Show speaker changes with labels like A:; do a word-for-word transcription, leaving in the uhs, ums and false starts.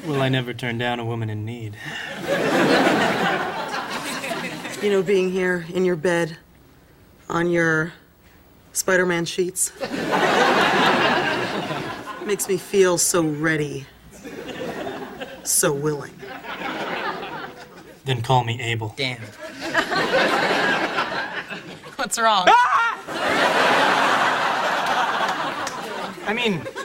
A: Will I never turn down a woman in need?
B: You know, being here in your bed, on your Spider-Man sheets, makes me feel so ready, so willing.
A: Then call me Abel.
C: Damn. What's wrong?
A: Ah! I mean,